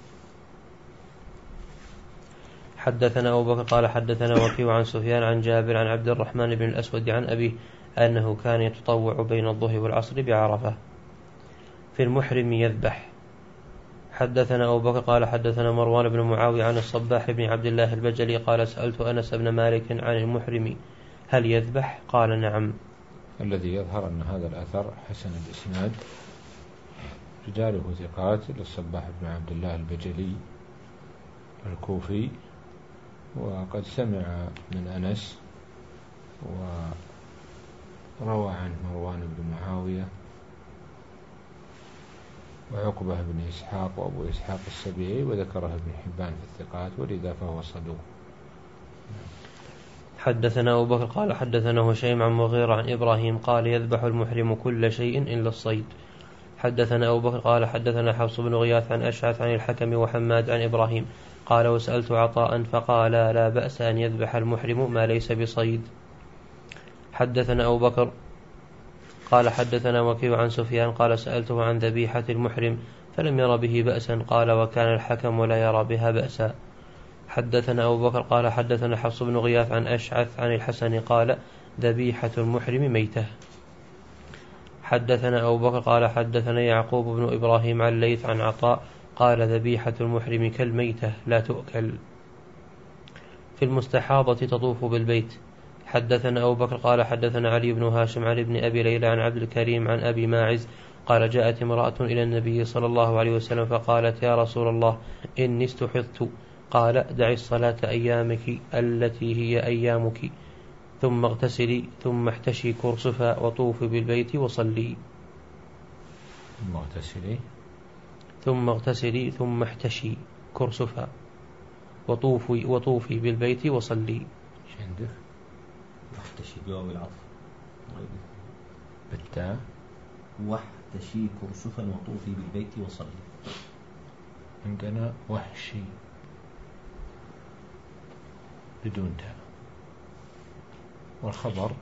حدثنا أبو بكر قال حدثنا وكيع عن سفيان عن جابر عن عبد الرحمن بن الأسود عن أبيه أنه كان يتطوع بين الظهر والعصر بعرفة. في المحرم يذبح. حدثنا أبو بكر قال حدثنا مروان بن معاوية عن الصباح بن عبد الله البجلي قال سألت أنس بن مالك عن المحرم هل يذبح قال نعم. الذي يظهر أن هذا الأثر حسن الإسناد رجاله ثقات للصباح بن عبد الله البجلي الكوفي وقد سمع من أنس وروى عنه مروان بن معاوية وعقبة بن إسحاق وأبو إسحاق السبيعي وذكره ابن حبان في الثقات ولذا فهو صدوق. حدثنا أبو بكر قال حدثنا هشيم عن مغيرة عن إبراهيم قال يذبح المحرم كل شيء إلا الصيد. حدثنا أبو بكر قال حدثنا حفص بن غياث عن أشعث عن الحكم وحماد عن إبراهيم قال وسألت عطاء فقال لا بأس أن يذبح المحرم ما ليس بصيد. حدثنا أبو بكر قال حدثنا وكيع عن سفيان قال سألته عن ذبيحة المحرم فلم ير به بأسا قال وكان الحكم لا يرى بها بأسا. حدثنا أبو بكر قال حدثنا حفص بن غياث عن أشعث عن الحسن قال ذبيحة المحرم ميتة. حدثنا أبو بكر قال حدثنا يعقوب بن إبراهيم عن ليث عن عطاء قال ذبيحة المحرم كالميتة لا تؤكل. في المستحاضة تطوف بالبيت. حدثنا أبو بكر قال حدثنا علي بن هاشم عن ابن أبي ليلى عن عبد الكريم عن أبي ماعز قال جاءت امرأة إلى النبي صلى الله عليه وسلم فقالت يا رسول الله إني استحضت قال دعي الصلاة أيامك التي هي أيامك ثم اغتسلي ثم احتشي كرسفا وطوفي بالبيت وصلي. ثم اغتسلي ثم اغتسلي ثم احتشي كرسفا وطوفي وطوفي بالبيت وصلي. احتشي جواب العطف حتى واحتشي كرسفا وطوفي بالبيت وصلي. عندنا وحشي بدون تاء، والخبر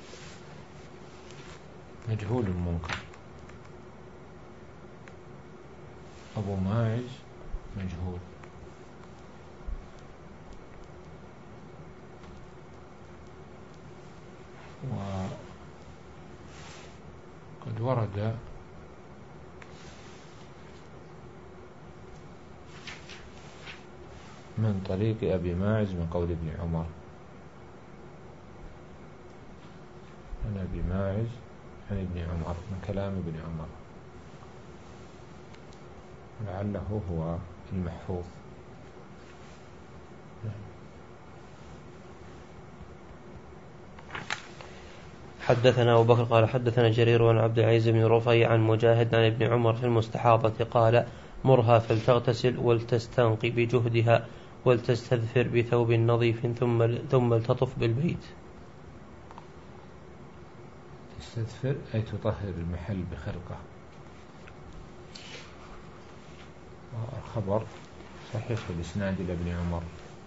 مجهول منكر. أبو ماعز مجهول، وقد ورد من طريق أبي ماعز من قول ابن عمر، عن أبي ماعز عن ابن عمر من كلام ابن عمر، لعله هو المحفوظ. حدثنا أبو بكر قال حدثنا جرير عن عبد العزيز بن رفيع عن مجاهد عن ابن عمر في المستحاضة قال: مرها فلتغتسل ولتستنقي بجهدها ولتستذفر بثوب نظيف ثم ثم لتطف بالبيت. تستذفر أي تطهر المحل بخرقة. الخبر صحيح الإسناد إلى ابن عمر.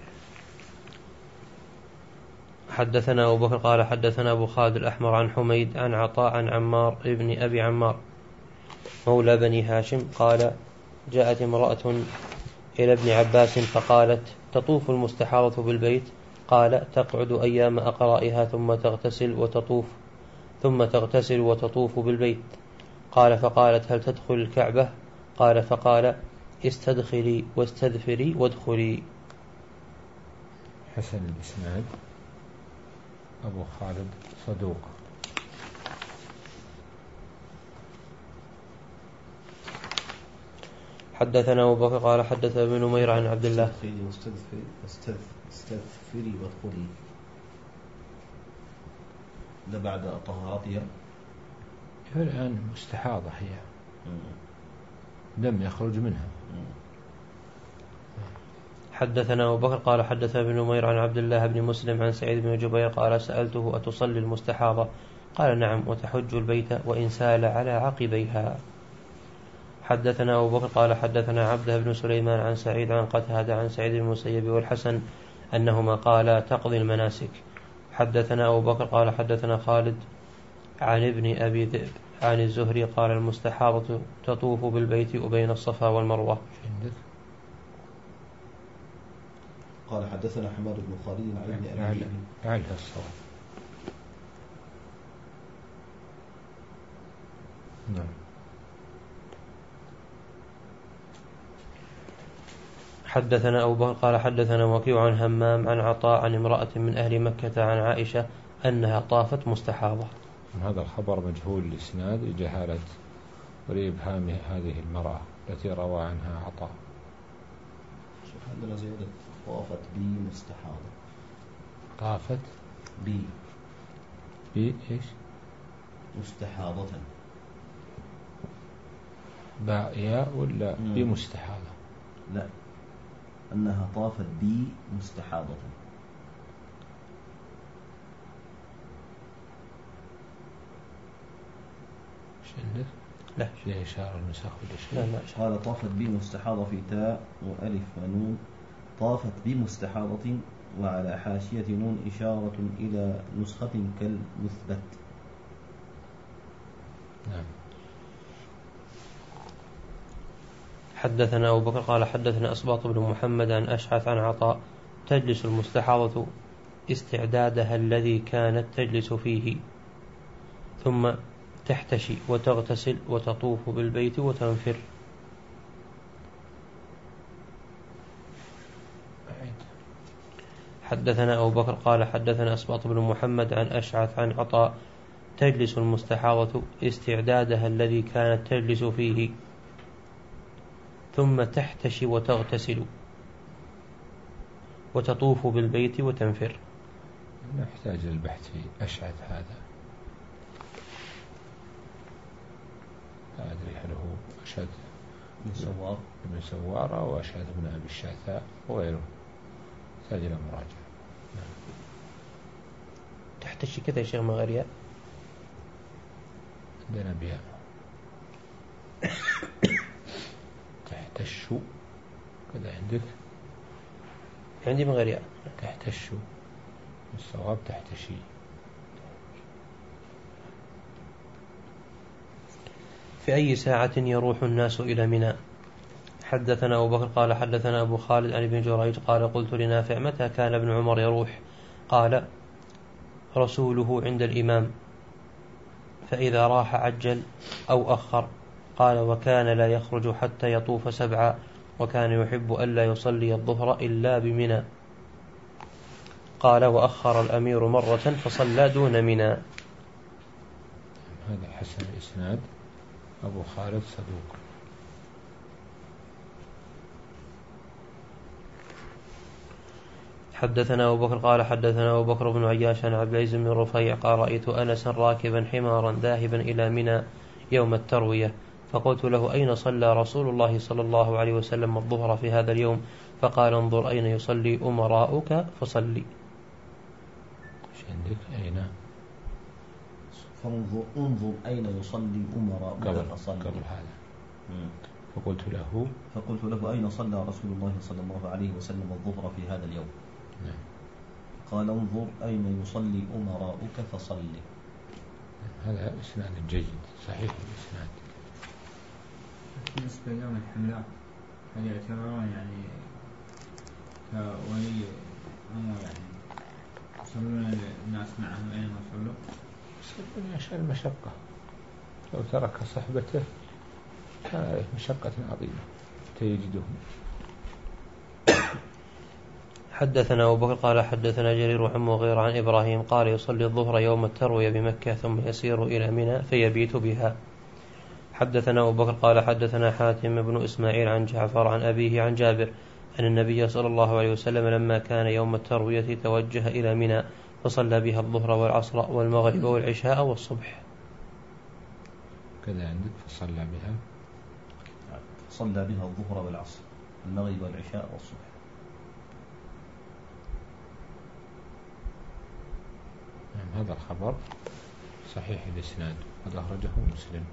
حدثنا أبو بكر قال حدثنا أبو خالد الأحمر عن حميد عن عطاء عن عمار ابن أبي عمار مولى بني هاشم قال: جاءت امرأة إلى ابن عباس فقالت: تطوف المستحاضة بالبيت؟ قال: تقعد أيام أقرائها ثم تغتسل وتطوف ثم تغتسل وتطوف بالبيت. قال: فقالت: هل تدخل الكعبة؟ قال: فقال: استدخلي واستذفري وادخلي. حسن الإسناد. أبو خالد صدوق. حدثنا أبو بكر قال حدث ابن نمير عن عبد الله. استذفري وادخلي ده بعد طهارتها. الآن مستحاضة هي، دم يخرج منها. حدثنا أبو بكر قال حدث ابن نمير عن عبد الله بن مسلم عن سعيد بن جبير قال: سألته: أتصلي المستحاضة؟ قال: نعم، وتحج البيت وإن سال على عقبيها. حدثنا أبو بكر قال حدثنا عبده بن سليمان عن سعيد عن قتادة عن سعيد بن المسيب والحسن أنهما قالا: تقضي المناسك. حدثنا أبو بكر قال حدثنا خالد عن ابن أبي ذئب عن الزهري قال: المستحاضة تطوف بالبيت وبين الصفا والمروة. قال حدثنا حماد بن خالد عن ابن أبي لعلها الصواب. نعم. حدثنا أبو بكر قال حدثنا وكيع عن همام عن عطاء عن امرأة من أهل مكة عن عائشة أنها طافت مستحاضة. هذا الخبر مجهول الإسناد لجهالة ولإبهام هذه المرأة التي روى عنها عطاء. عندنا زيادة: طافت بي مستحاضة. طافت بي بي إيش؟ مستحاضة. باء ياء ولا بي مستحاضة؟ لا، أنها طافت بي مستحاضة. شندك؟ لا، فيها إشارة النسخ ولا شيء؟ قال: طافت بي مستحاضة في تاء وألف ونون. طافت بي مستحاضة وعلى حاشية نون إشارة إلى نسخة كالمثبت. نعم. حدثنا أبو بكر قال حدثنا أسباط بن محمد عن أشعث عن عطاء: تجلس المستحاضة استعدادها الذي كانت تجلس فيه ثم تحتشي وتغتسل وتطوف بالبيت وتنفر. حدثنا أبو بكر قال حدثنا أسباط بن محمد عن أشعث عن عطاء: تجلس المستحاضة استعدادها الذي كانت تجلس فيه ثم تحتشي وتغتسل وتطوف بالبيت وتنفر. نحتاج للبحث في أشعث هذا، لا أدري هل هو أشعث بن سوار بن سوار أو أشعث بن أبي الشعثاء وغيره، يحتاج إلى مراجعة. تحتشي كذا يا شيخ مغريا؟ عندنا بياء. تحتش كذا عندك؟ عندي من غير ياء. تحتش، الصواب تحتشي. في أي ساعة يروح الناس إلى منى؟ حدثنا أبو بكر قال حدثنا أبو خالد عن ابن جريج قال قلت لنافع متى كان ابن عمر يروح؟ قال رسوله عند الإمام، فإذا راح عجل أو أخر. قال وكان لا يخرج حتى يطوف سبعا، وكان يحب ألا يصلي الظهر إلا بمنى. قال وأخر الأمير مرة فصلى دون منى. هذا حسن الإسناد، أبو خالد صدوق. حدثنا أبو بكر قال حدثنا أبو بكر بن عياش عن عبد العزيز بن رفيع قال رأيت أنسا راكبا حمارا ذاهبا إلى منى يوم التروية، فقلت له أين صلى رسول الله صلى الله عليه وسلم الظهر في هذا اليوم؟ فقال انظر أين يصلي أمراؤك فصلي. ايش عندك؟ أين؟ فانظر انظر أين يصلي أمراؤك فصلي. قبل هذا فقلت له فقلت له أين صلى رسول الله صلى الله عليه وسلم الظهر في هذا اليوم؟ نعم. قال انظر أين يصلي أمراؤك فصلي. هذا إسناد جيد صحيح الإسناد. بالنسبة ليوم الحملة هل يعتبرون يعني كولي أمر يعني يصلون الناس معهم أين يصلوا؟ يصلون عشان المشقة، لو ترك صحبته كان عليه مشقة عظيمة تجدهم. حدثنا أبو بكر قال حدثنا جرير عن مغيرة عن إبراهيم قال يصلي الظهر يوم التروية بمكة ثم يسير إلى منى فيبيت بها. حدثنا أبو بكر قال حدثنا حاتم بن إسماعيل عن جعفر عن أبيه عن جابر أن النبي صلى الله عليه وسلم لما كان يوم التروية توجه إلى منى فصلى بها الظهر والعصر والمغرب والعشاء والصبح. كذا عندك فصلى بها صلى بها الظهر والعصر المغرب والعشاء والصبح. نعم. هذا الخبر صحيح الإسناد، قد أخرجه مسلم.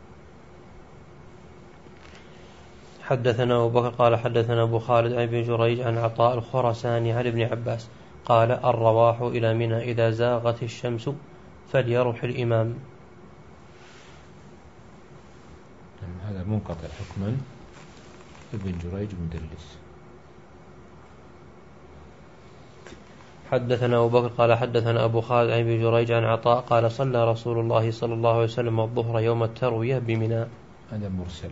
حدثنا أبو بكر قال حدثنا أبو خالد عن ابن جريج عن عطاء الخرساني عن ابن عباس قال الرواح إلى منى إذا زاغت الشمس فليروح الإمام. هذا منقطع حكما، ابن جريج مدلس. حدثنا أبو بكر قال حدثنا أبو خالد عن ابن جريج عن عطاء قال صلى رسول الله صلى الله عليه وسلم الظهر يوم التروية بمنى. هذا مرسل.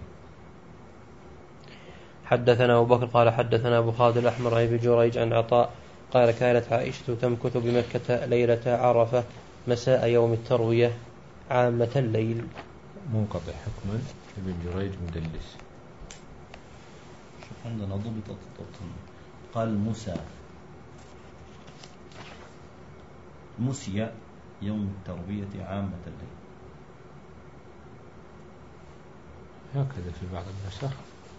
حدثنا أبو بكر قال حدثنا أبو خالد الأحمر عن ابن جريج عن عطاء قال كانت عائشة تمكث بمكة ليلة عرفة مساء يوم التروية عامة الليل. منقطع حكما، ابن جريج مدلس. شوف عندنا ضبط قال موسى مسيا يوم التروية عامة الليل، هكذا في بعض النسخ.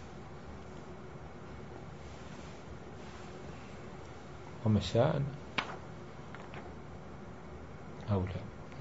ومساء أو لا.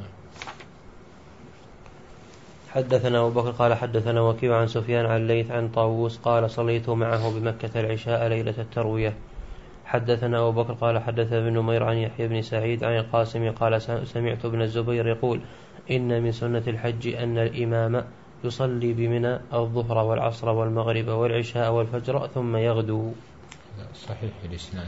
حدثنا أبو بكر قال حدثنا وكيع عن سفيان عن الليث عن طاووس قال صليت معه بمكة العشاء ليلة التروية. حدثنا أبو بكر قال حدث ابن نمير عن يحيى بن سعيد عن القاسم قال سمعت ابن الزبير يقول إن من سنة الحج أن الإمام يصلي بمنى الظهر والعصر والمغرب والعشاء والفجر ثم يغدو. صحيح الإسناد.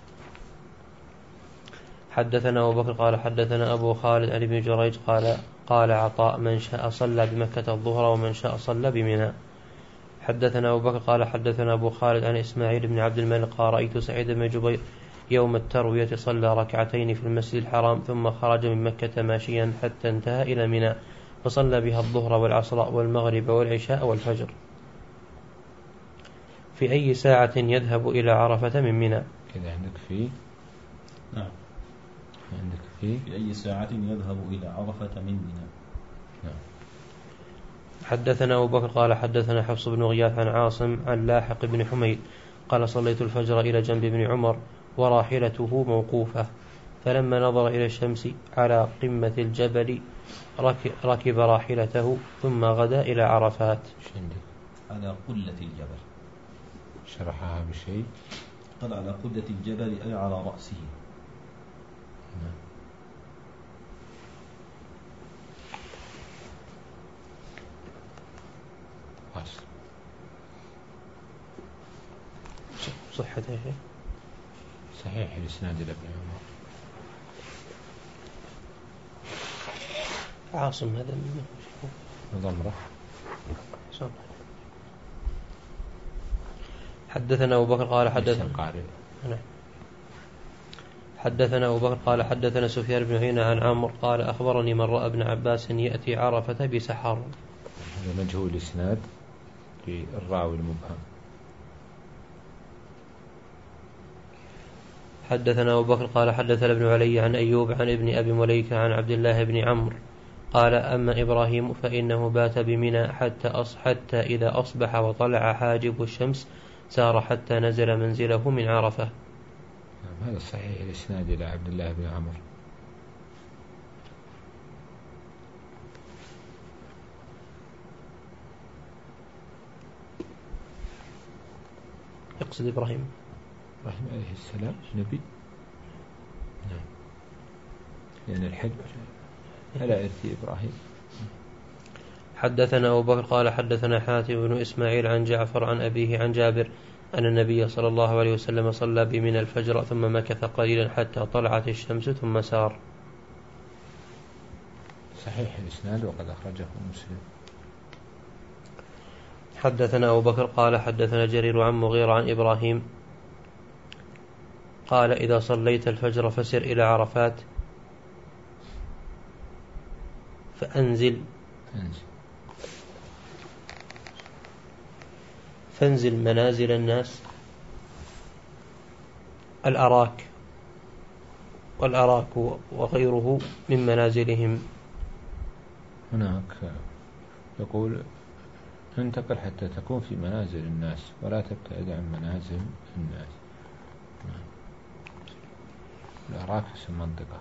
حدثنا أبو بكر قال حدثنا أبو خالد عن ابن جريج قال قال عطاء من شاء صلى بمكة الظهر ومن شاء صلى بمنى. حدثنا أبو بكر قال حدثنا أبو خالد عن إسماعيل بن عبد الملك قال رأيت سعيد بن جبير يوم التروية صلى ركعتين في المسجد الحرام ثم خرج من مكة ماشيا حتى انتهى إلى منى فصلى بها الظهر والعصر والمغرب والعشاء والفجر. في أي ساعة يذهب إلى عرفة من منى؟ كذا عندك في نعم عندك في في أي ساعة يذهب إلى عرفة من منى. نعم. حدثنا أبو بكر قال حدثنا حفص بن غياث عن عاصم عن لاحق بن حميد قال صليت الفجر إلى جنب ابن عمر وراحلته موقوفة، فلما نظر إلى الشمس على قمة الجبل ركب راحلته ثم غدا إلى عرفات. على قلة الجبل. شرحها بشيء. قال على قلة الجبل أي على رأسه. خلاص. صحة يا شيخ. صحيح الإسناد لابن عمر. عاصم هذا من ضمرة. حدثنا أبو بكر قال حدثنا حدثنا أبو بكر قال حدثنا سفيان بن عيينة عن عمرو قال أخبرني من رأى ابن عباس يأتي عرفة بسحر. هذا مجهول الإسناد للراوي المبهم. حدثنا أبو بكر قال حدثنا ابن علي عن أيوب عن ابن أبي مليكة عن عبد الله بن عمرو قال أما إبراهيم فإنه بات بمنى حتى, أص حتى إذا أصبح وطلع حاجب الشمس سار حتى نزل منزله من عرفة. هذا صحيح الإسناد إلى عبد الله بن عمرو. يقصد إبراهيم إبراهيم عليه السلام نبي. نعم. لأن الحج على إرث إبراهيم. حدثنا أبو بكر قال حدثنا حاتم بن إسماعيل عن جعفر عن أبيه عن جابر أن النبي صلى الله عليه وسلم صلى بمنى الفجر ثم مكث قليلا حتى طلعت الشمس ثم سار. صحيح الإسناد وقد أخرجه مسلم. حدثنا أبو بكر قال حدثنا جرير عن مغيرة عن إبراهيم قال إذا صليت الفجر فسر إلى عرفات فأنزل فانزل منازل الناس الأراك والأراك وغيره من منازلهم. هناك يقول انتقل حتى تكون في منازل الناس ولا تبتعد عن منازل الناس. الأراك في المنطقة.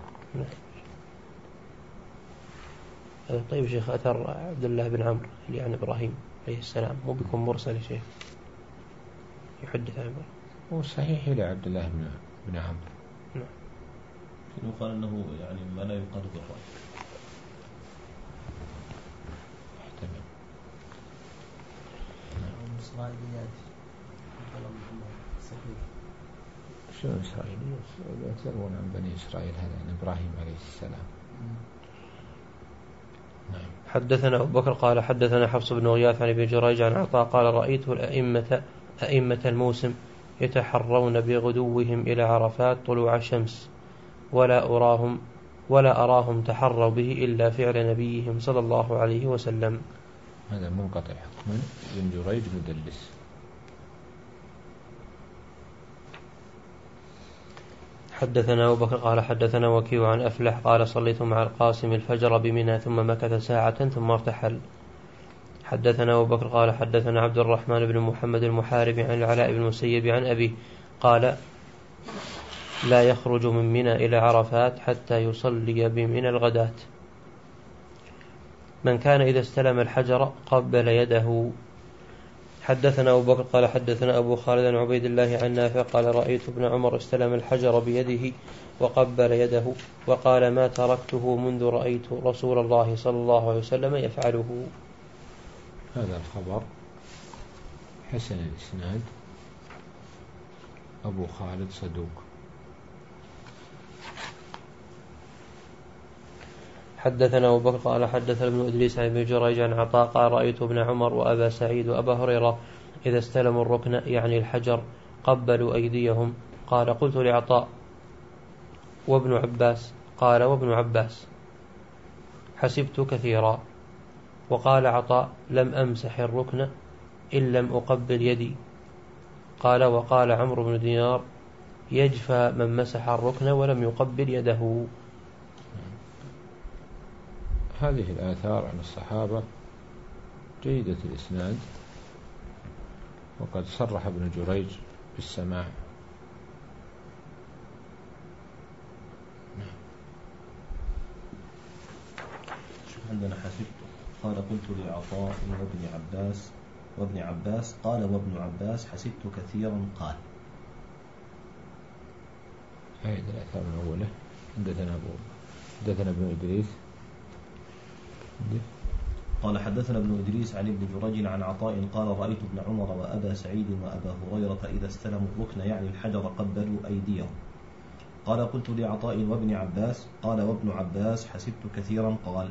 طيب شيخ أثر عبد الله بن عمرو اللي عن إبراهيم عليه السلام مو بيكون مرسل شيخ يحدث عن إبراهيم. هو صحيح إلى عبد الله بن بن عمرو. نعم. لكنه قال أنه يعني ما لا يقارب الرأي. احتمل. إسرائيليات شو إسرائيليات يروون عن بني إسرائيل هذا عن إبراهيم عليه السلام. نعم. حدثنا أبو بكر قال حدثنا حفص بن غياث عن ابن جريج عن عطاء قال رأيت الأئمة أئمة الموسم يتحرون بغدوهم إلى عرفات طلوع الشمس ولا أراهم ولا أراهم تحروا به إلا فعل نبيهم صلى الله عليه وسلم. هذا منقطع حكما ابن جريج مدلس. حدثنا أبو بكر قال حدثنا وكيع عن أفلح قال صليت مع القاسم الفجر بمنى ثم مكث ساعة ثم ارتحل. حدثنا أبو بكر قال حدثنا عبد الرحمن بن محمد المحارب عن العلاء بن المسيب عن أبيه قال لا يخرج من منى إلى عرفات حتى يصلي بمنى الغداة. من كان إذا استلم الحجر قبل يده. حدثنا أبو بكر قال حدثنا أبو خالد عن عبيد الله عن نافع قال رأيت ابن عمر استلم الحجر بيده وقبل يده وقال ما تركته منذ رأيت رسول الله صلى الله عليه وسلم يفعله. هذا الخبر حسن الإسناد. أبو خالد صدوق. حدثنا أبو بكر قال حدثنا ابن إدريس عن ابن جريج عن عطاء قال رأيت ابن عمر وأبا سعيد وأبا هريرة إذا استلموا الركن يعني الحجر قبلوا أيديهم. قال قلت لعطاء وابن عباس قال وابن عباس حسبت كثيرا. وقال عطاء لم أمسح الركن إن لم أقبل يدي. قال وقال عمرو بن دينار يجفى من مسح الركن ولم يقبل يده. هذه الآثار عن الصحابة جيدة الإسناد وقد صرح ابن جريج بالسماع. عندنا حسبت قال قلت لعطاء وابن عباس وابن عباس قال وابن عباس حسبت كثيرا قال. هذه الآثار الأولى. حدثنا أبو حدثنا ابن إدريس قال حدثنا ابن إدريس عن ابن جريج عن عطاء قال رأيت ابن عمر وأبا سعيد وأبا هريرة إذا استلموا الركن يعني الحجر قبلوا أيديهم. قال قلت لعطاء وابن عباس قال وابن عباس حسبت كثيرا قال.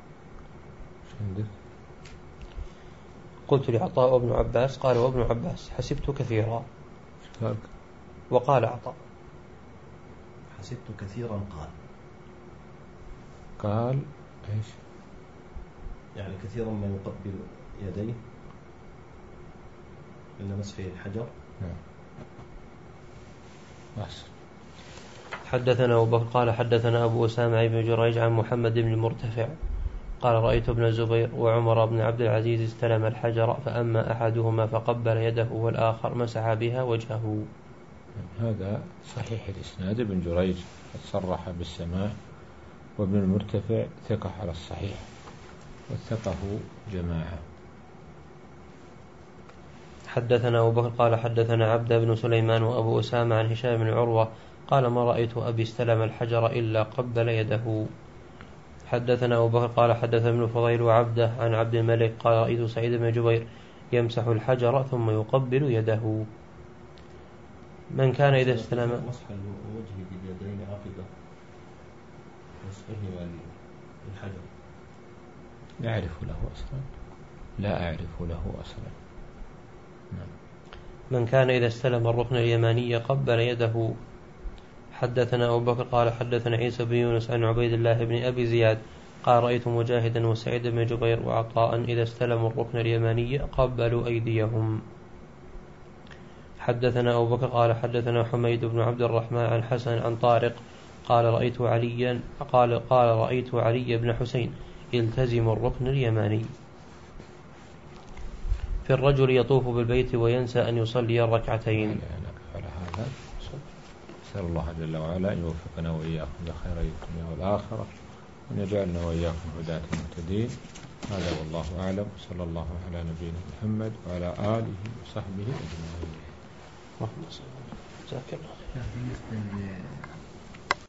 قلت لعطاء وابن عباس قال وابن عباس حسبت كثيرا. وقال عطاء حسبت كثيرا قال. قال إيش؟ يعني كثيرا ما يقبل يديه من مسح الحجر. بس. حدثنا أبو بكر قال حدثنا أبو أسامة بن جريج عن محمد بن المرتفع قال رأيت ابن الزبير وعمر بن عبد العزيز استلم الحجر فأما أحدهما فقبل يده والآخر مسح بها وجهه. هذا صحيح الإسناد. ابن جريج قد صرح بالسماع، وابن المرتفع ثقة على الصحيح، وثقه جماعة. حدثنا أبو بكر قال حدثنا عبد بن سليمان وأبو أسامة عن هشام بن عروة قال ما رأيت أبي استلم الحجر إلا قبل يده. حدثنا أبو بكر قال حدثنا ابن فضيل وعبده عن عبد الملك قال رأيت سعيد بن جبير يمسح الحجر ثم يقبل يده. من كان إذا استلم مسح الوجه باليدين عقب مسحه الحجر لا أعرف له أصلا لا أعرف له أصلا نعم. من كان إذا استلم الركن اليماني قبل يده. حدثنا أبو بكر قال حدثنا عيسى بن يونس عن عبيد الله بن أبي زياد قال رأيت مجاهدا وسعيد بن جبير وعطاء إذا استلموا الركن اليماني قبلوا أيديهم. حدثنا أبو بكر قال حدثنا حميد بن عبد الرحمن عن حسن عن طارق قال رأيت عليا قال قال رأيت علي بن حسين يلتزم الركن اليماني. في الرجل يطوف بالبيت وينسى أن يصلي الركعتين. على هذا أسأل الله جل وعلا أن يوفقنا وإياكم بخير الدنيا والآخرة، وأن يجعلنا وإياكم هداة مهتدين. هذا والله أعلم، صلى الله على نبينا محمد وعلى آله وصحبه أجمعين. اللهم صل وسلم.